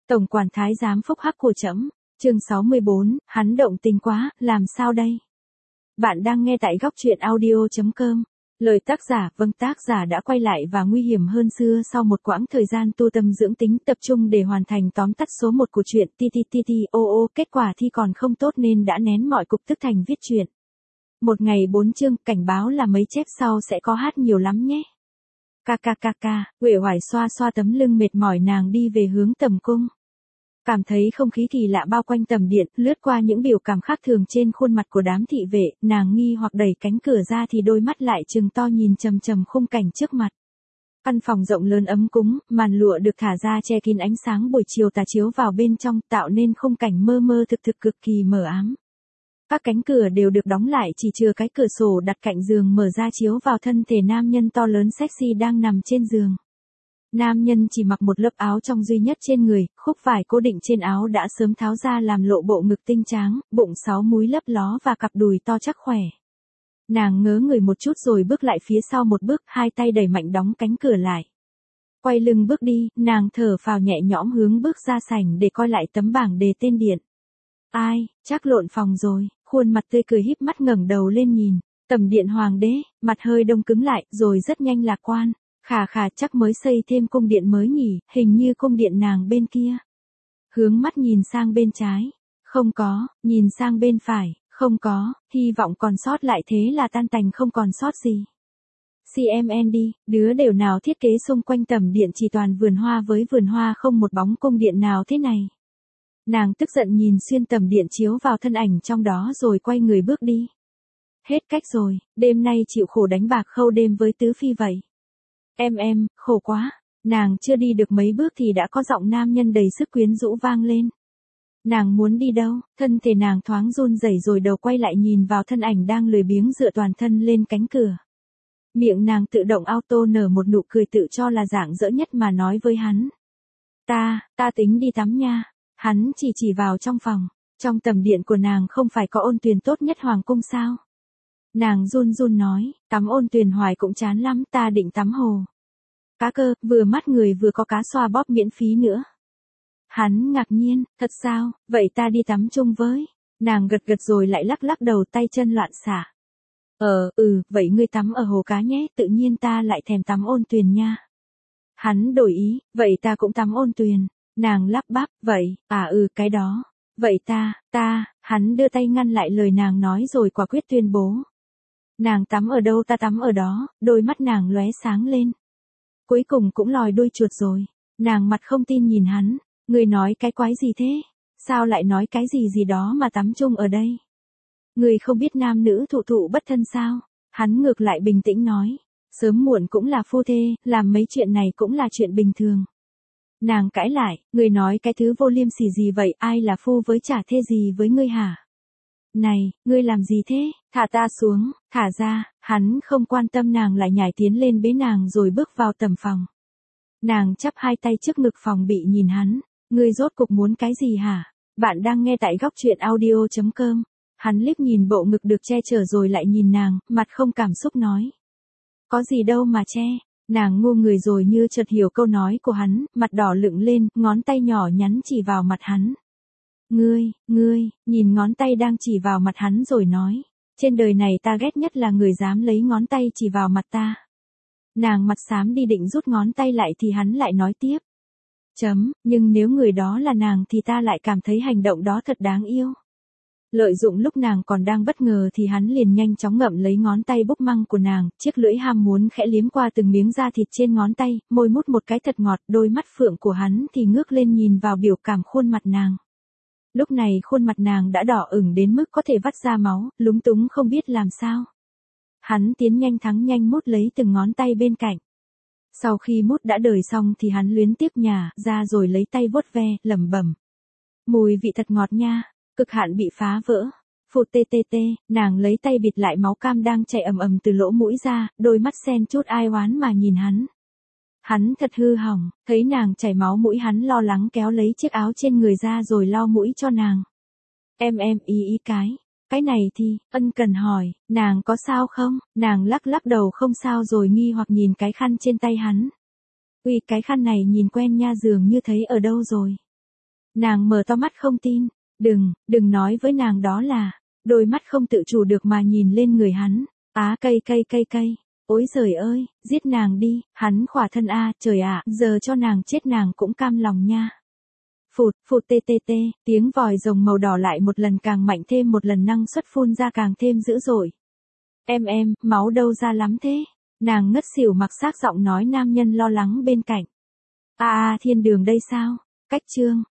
Tổng quản thái giám phúc hắc của trẫm. Chương 64, hắn động tình quá, làm sao đây? Bạn đang nghe tại góc truyện audio.com. Lời tác giả, vâng, tác giả đã quay lại và nguy hiểm hơn xưa sau một quãng thời gian tu tâm dưỡng tính tập trung để hoàn thành tóm tắt số 1 của truyện kết quả thi còn không tốt nên đã nén mọi cục tức thành viết truyện. Một ngày 4 chương, cảnh báo là mấy chép sau sẽ có hát nhiều lắm nhé. Uể oải xoa xoa tấm lưng mệt mỏi, nàng đi về hướng tầm cung. Cảm thấy không khí kỳ lạ bao quanh tầm điện, lướt qua những biểu cảm khác thường trên khuôn mặt của đám thị vệ, nàng nghi hoặc đẩy cánh cửa ra thì đôi mắt lại trừng to nhìn chằm chằm khung cảnh trước mặt. Căn phòng rộng lớn ấm cúng, màn lụa được thả ra che kín ánh sáng buổi chiều tà chiếu vào bên trong, tạo nên khung cảnh mơ mơ thực thực cực kỳ mờ ám. Các cánh cửa đều được đóng lại, chỉ trừ cái cửa sổ đặt cạnh giường mở ra chiếu vào thân thể nam nhân to lớn sexy đang nằm trên giường. Nam nhân chỉ mặc một lớp áo trong duy nhất trên người, khúc vải cố định trên áo đã sớm tháo ra làm lộ bộ ngực tinh tráng, bụng 6 múi lấp ló và cặp đùi to chắc khỏe. Nàng ngớ người một chút rồi bước lại phía sau một bước, hai tay đẩy mạnh đóng cánh cửa lại. Quay lưng bước đi, nàng thở phào nhẹ nhõm hướng bước ra sảnh để coi lại tấm bảng đề tên điện. Ai, chắc lộn phòng rồi, khuôn mặt tươi cười híp mắt ngẩng đầu lên nhìn. Tầm điện hoàng đế, mặt hơi đông cứng lại, rồi rất nhanh lạc quan. Khà chắc mới xây thêm cung điện mới nhỉ, hình như cung điện nàng bên kia. Hướng mắt nhìn sang bên trái. Không có, nhìn sang bên phải, không có, hy vọng còn sót lại thế là tan tành không còn sót gì. CMN đi, đứa đều nào thiết kế xung quanh tầm điện chỉ toàn vườn hoa với vườn hoa không một bóng cung điện nào thế này. Nàng tức giận nhìn xuyên tầm điện chiếu vào thân ảnh trong đó rồi quay người bước đi. Hết cách rồi, đêm nay chịu khổ đánh bạc khâu đêm với tứ phi vậy. Em, khổ quá. Nàng chưa đi được mấy bước thì đã có giọng nam nhân đầy sức quyến rũ vang lên. Nàng muốn đi đâu? Thân thể nàng thoáng run rẩy rồi đầu quay lại nhìn vào thân ảnh đang lười biếng dựa toàn thân lên cánh cửa. Miệng nàng tự động auto nở một nụ cười tự cho là rạng rỡ nhất mà nói với hắn. Ta tính đi tắm nha. Hắn chỉ vào trong phòng. Trong tầm điện của nàng không phải có ôn tuyền tốt nhất hoàng cung sao? Nàng run nói, tắm ôn tuyền hoài cũng chán lắm, ta định tắm hồ cá cơ, vừa mát người vừa có cá xoa bóp miễn phí nữa. Hắn ngạc nhiên, thật sao, vậy ta đi tắm chung với. Nàng gật rồi lại lắc đầu, tay chân loạn xạ. Vậy ngươi tắm ở hồ cá nhé, tự nhiên ta lại thèm tắm ôn tuyền nha. Hắn đổi ý, vậy ta cũng tắm ôn tuyền. Nàng lắp bắp, vậy, cái đó. Vậy hắn đưa tay ngăn lại lời nàng nói rồi quả quyết tuyên bố. Nàng tắm ở đâu ta tắm ở đó, đôi mắt nàng lóe sáng lên. Cuối cùng cũng lòi đuôi chuột rồi. Nàng mặt không tin nhìn hắn, ngươi nói cái quái gì thế? Sao lại nói cái gì đó mà tắm chung ở đây? Ngươi không biết nam nữ thụ bất thân sao? Hắn ngược lại bình tĩnh nói, sớm muộn cũng là phu thê, làm mấy chuyện này cũng là chuyện bình thường. Nàng cãi lại, ngươi nói cái thứ vô liêm sỉ gì vậy, ai là phu với chả thê gì với ngươi hả? Này, ngươi làm gì thế? Thả ta xuống, thả ra. Hắn không quan tâm, nàng lại nhảy tiến lên bế nàng rồi bước vào tầm phòng. Nàng chắp hai tay trước ngực phòng bị nhìn hắn. Ngươi rốt cục muốn cái gì hả? Bạn đang nghe tại góc truyện audio.com. Hắn liếc nhìn bộ ngực được che chở rồi lại nhìn nàng, mặt không cảm xúc nói. Có gì đâu mà che. Nàng ngu người rồi như chợt hiểu câu nói của hắn, mặt đỏ lựng lên, ngón tay nhỏ nhắn chỉ vào mặt hắn. Ngươi, nhìn ngón tay đang chỉ vào mặt hắn rồi nói. Trên đời này ta ghét nhất là người dám lấy ngón tay chỉ vào mặt ta. Nàng mặt xám đi định rút ngón tay lại thì hắn lại nói tiếp. Nhưng nếu người đó là nàng thì ta lại cảm thấy hành động đó thật đáng yêu. Lợi dụng lúc nàng còn đang bất ngờ thì hắn liền nhanh chóng ngậm lấy ngón tay bốc măng của nàng, chiếc lưỡi ham muốn khẽ liếm qua từng miếng da thịt trên ngón tay, môi mút một cái thật ngọt, đôi mắt phượng của hắn thì ngước lên nhìn vào biểu cảm khuôn mặt nàng. Lúc này khuôn mặt nàng đã đỏ ửng đến mức có thể vắt ra máu, lúng túng không biết làm sao. Hắn tiến nhanh thắng nhanh mút lấy từng ngón tay bên cạnh. Sau khi mút đã đời xong thì hắn luyến tiếp nhả ra rồi lấy tay vuốt ve, lẩm bẩm. Mùi vị thật ngọt nha, cực hạn bị phá vỡ. Phụt nàng lấy tay bịt lại máu cam đang chảy ầm từ lỗ mũi ra, đôi mắt xen chút ai oán mà nhìn hắn. Hắn thật hư hỏng, thấy nàng chảy máu mũi hắn lo lắng kéo lấy chiếc áo trên người ra rồi lau mũi cho nàng. Em ý cái này thì, ân cần hỏi, nàng có sao không? Nàng lắc đầu không sao rồi nghi hoặc nhìn cái khăn trên tay hắn. Cái khăn này nhìn quen nha, dường như thấy ở đâu rồi. Nàng mở to mắt không tin. Đừng nói với nàng đó là. Đôi mắt không tự chủ được mà nhìn lên người hắn. Á cây. Ôi giời ơi, giết nàng đi, hắn khỏa thân a, trời ạ, giờ cho nàng chết nàng cũng cam lòng nha. Phụt tê, tiếng vòi rồng màu đỏ lại một lần càng mạnh thêm một lần năng suất phun ra càng thêm dữ dội. Em, máu đâu ra lắm thế? Nàng ngất xỉu mặc xác giọng nói nam nhân lo lắng bên cạnh. Thiên đường đây sao? Cách chương.